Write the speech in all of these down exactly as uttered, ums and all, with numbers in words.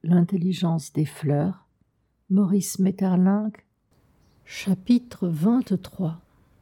L'intelligence des fleurs, Maurice Maeterlinck, chapitre vingt-trois.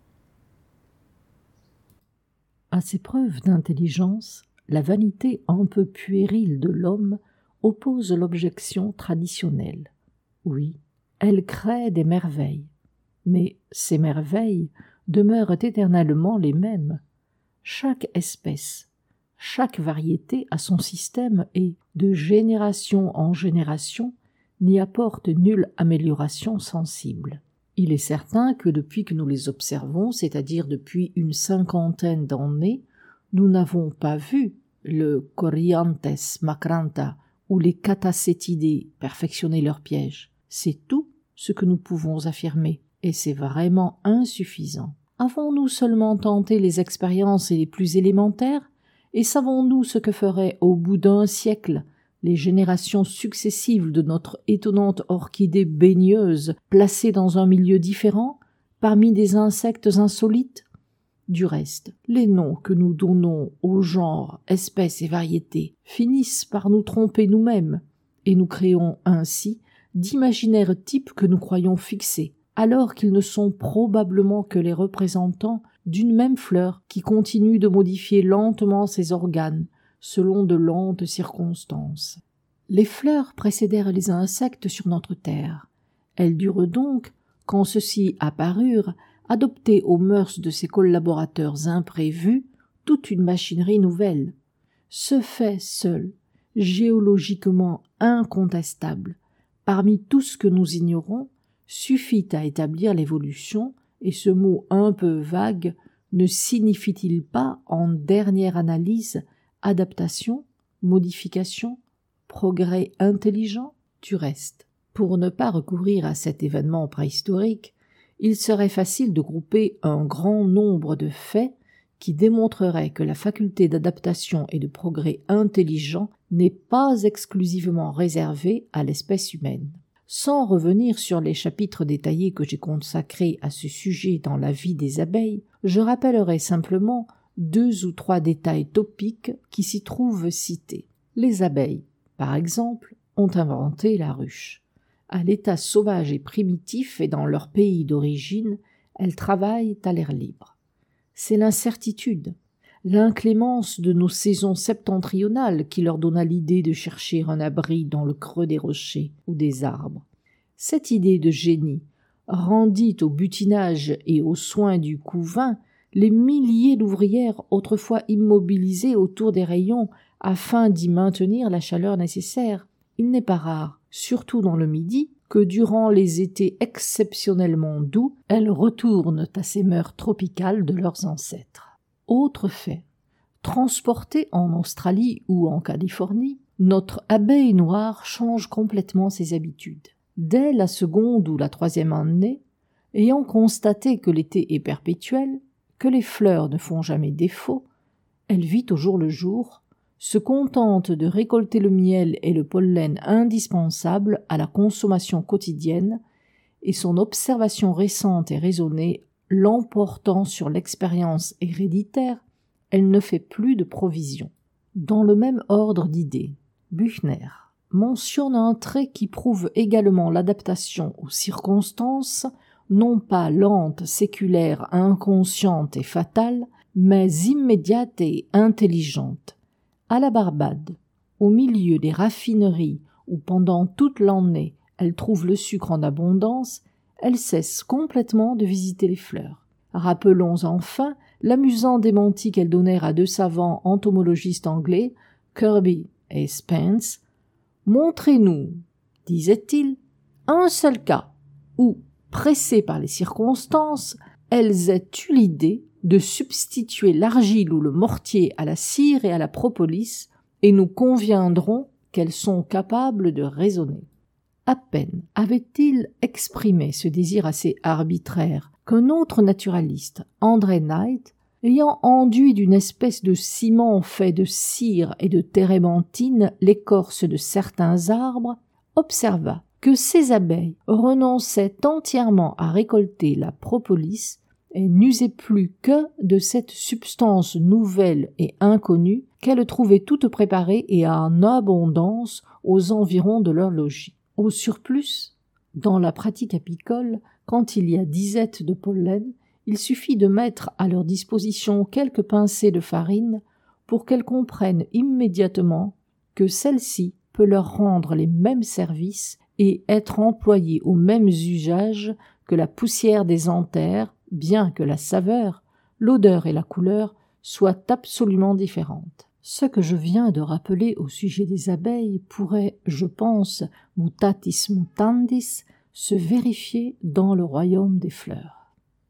À ces preuves d'intelligence, la vanité un peu puérile de l'homme oppose l'objection traditionnelle. Oui, elle crée des merveilles, mais ces merveilles demeurent éternellement les mêmes. Chaque espèce, chaque variété a son système et, de génération en génération, n'y apporte nulle amélioration sensible. Il est certain que depuis que nous les observons, c'est-à-dire depuis une cinquantaine d'années, nous n'avons pas vu le Corrientes macrantha ou les Catacétidés perfectionner leur piège. C'est tout ce que nous pouvons affirmer, et c'est vraiment insuffisant. Avons-nous seulement tenté les expériences les plus élémentaires, et savons-nous ce que feraient au bout d'un siècle les générations successives de notre étonnante orchidée baigneuse placée dans un milieu différent, parmi des insectes insolites? Du reste, les noms que nous donnons aux genres, espèces et variétés finissent par nous tromper nous-mêmes, et nous créons ainsi d'imaginaires types que nous croyons fixés, alors qu'ils ne sont probablement que les représentants d'une même fleur qui continue de modifier lentement ses organes, selon de lentes circonstances. Les fleurs précédèrent les insectes sur notre terre. Elles durent donc, quand ceux-ci apparurent, adopter aux mœurs de ses collaborateurs imprévus toute une machinerie nouvelle. Ce fait seul, géologiquement incontestable, parmi tout ce que nous ignorons, suffit à établir l'évolution, et ce mot un peu vague ne signifie-t-il pas, en dernière analyse, adaptation, modification, progrès intelligent? Du reste, pour ne pas recourir à cet événement préhistorique, il serait facile de grouper un grand nombre de faits qui démontreraient que la faculté d'adaptation et de progrès intelligent n'est pas exclusivement réservée à l'espèce humaine. Sans revenir sur les chapitres détaillés que j'ai consacrés à ce sujet dans la vie des abeilles, je rappellerai simplement deux ou trois détails topiques qui s'y trouvent cités. Les abeilles, par exemple, ont inventé la ruche. À l'état sauvage et primitif et dans leur pays d'origine, elles travaillent à l'air libre. C'est l'incertitude, l'inclémence de nos saisons septentrionales qui leur donna l'idée de chercher un abri dans le creux des rochers ou des arbres. Cette idée de génie rendit au butinage et aux soins du couvain les milliers d'ouvrières autrefois immobilisées autour des rayons afin d'y maintenir la chaleur nécessaire. Il n'est pas rare, surtout dans le Midi, que durant les étés exceptionnellement doux, elles retournent à ces mœurs tropicales de leurs ancêtres. Autre fait, transportée en Australie ou en Californie, notre abeille noire change complètement ses habitudes. Dès la seconde ou la troisième année, ayant constaté que l'été est perpétuel, que les fleurs ne font jamais défaut, elle vit au jour le jour, se contente de récolter le miel et le pollen indispensables à la consommation quotidienne, et son observation récente et raisonnée l'emportant sur l'expérience héréditaire, elle ne fait plus de provisions. Dans le même ordre d'idées, Büchner mentionne un trait qui prouve également l'adaptation aux circonstances, non pas lente, séculaire, inconsciente et fatale, mais immédiate et intelligente. À la Barbade, au milieu des raffineries où pendant toute l'année elle trouve le sucre en abondance, elle cesse complètement de visiter les fleurs. Rappelons enfin l'amusant démenti qu'elle donnèrent à deux savants entomologistes anglais, Kirby et Spence. « Montrez-nous, disait-il, un seul cas où, pressées par les circonstances, elles aient eu l'idée de substituer l'argile ou le mortier à la cire et à la propolis, et nous conviendrons qu'elles sont capables de raisonner. » À peine avait-il exprimé ce désir assez arbitraire qu'un autre naturaliste, André Knight, ayant enduit d'une espèce de ciment fait de cire et de térébenthine l'écorce de certains arbres, observa que ces abeilles renonçaient entièrement à récolter la propolis et n'usaient plus que de cette substance nouvelle et inconnue qu'elles trouvaient toute préparée et en abondance aux environs de leur logis. Au surplus, dans la pratique apicole, quand il y a disette de pollen, il suffit de mettre à leur disposition quelques pincées de farine pour qu'elles comprennent immédiatement que celle-ci peut leur rendre les mêmes services et être employée aux mêmes usages que la poussière des anthères, bien que la saveur, l'odeur et la couleur soient absolument différentes. Ce que je viens de rappeler au sujet des abeilles pourrait, je pense, mutatis mutandis, se vérifier dans le royaume des fleurs.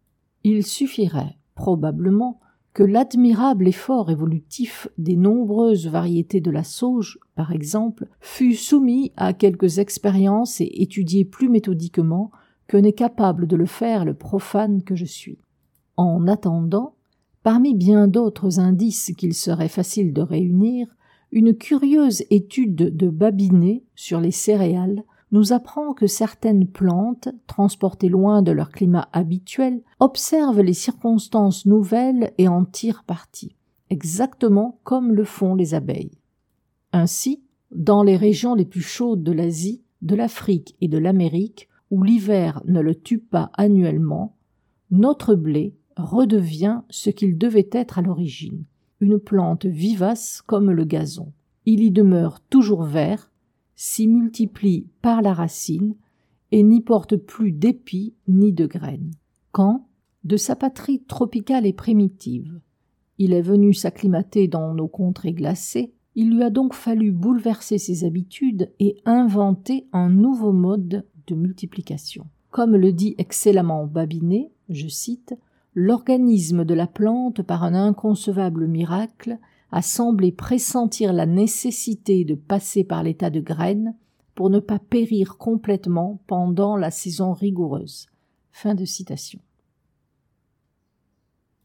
Il suffirait, probablement, que l'admirable effort évolutif des nombreuses variétés de la sauge, par exemple, fût soumis à quelques expériences et étudié plus méthodiquement que n'est capable de le faire le profane que je suis. En attendant, parmi bien d'autres indices qu'il serait facile de réunir, une curieuse étude de Babinet sur les céréales nous apprend que certaines plantes, transportées loin de leur climat habituel, observent les circonstances nouvelles et en tirent parti, exactement comme le font les abeilles. Ainsi, dans les régions les plus chaudes de l'Asie, de l'Afrique et de l'Amérique, où l'hiver ne le tue pas annuellement, notre blé redevient ce qu'il devait être à l'origine, une plante vivace comme le gazon. Il y demeure toujours vert, s'y multiplie par la racine et n'y porte plus d'épis ni de graines. Quand, de sa patrie tropicale et primitive, il est venu s'acclimater dans nos contrées glacées, il lui a donc fallu bouleverser ses habitudes et inventer un nouveau mode de multiplication. Comme le dit excellemment Babinet, je cite, « L'organisme de la plante, par un inconcevable miracle, a semblé pressentir la nécessité de passer par l'état de graine pour ne pas périr complètement pendant la saison rigoureuse. » Fin de citation.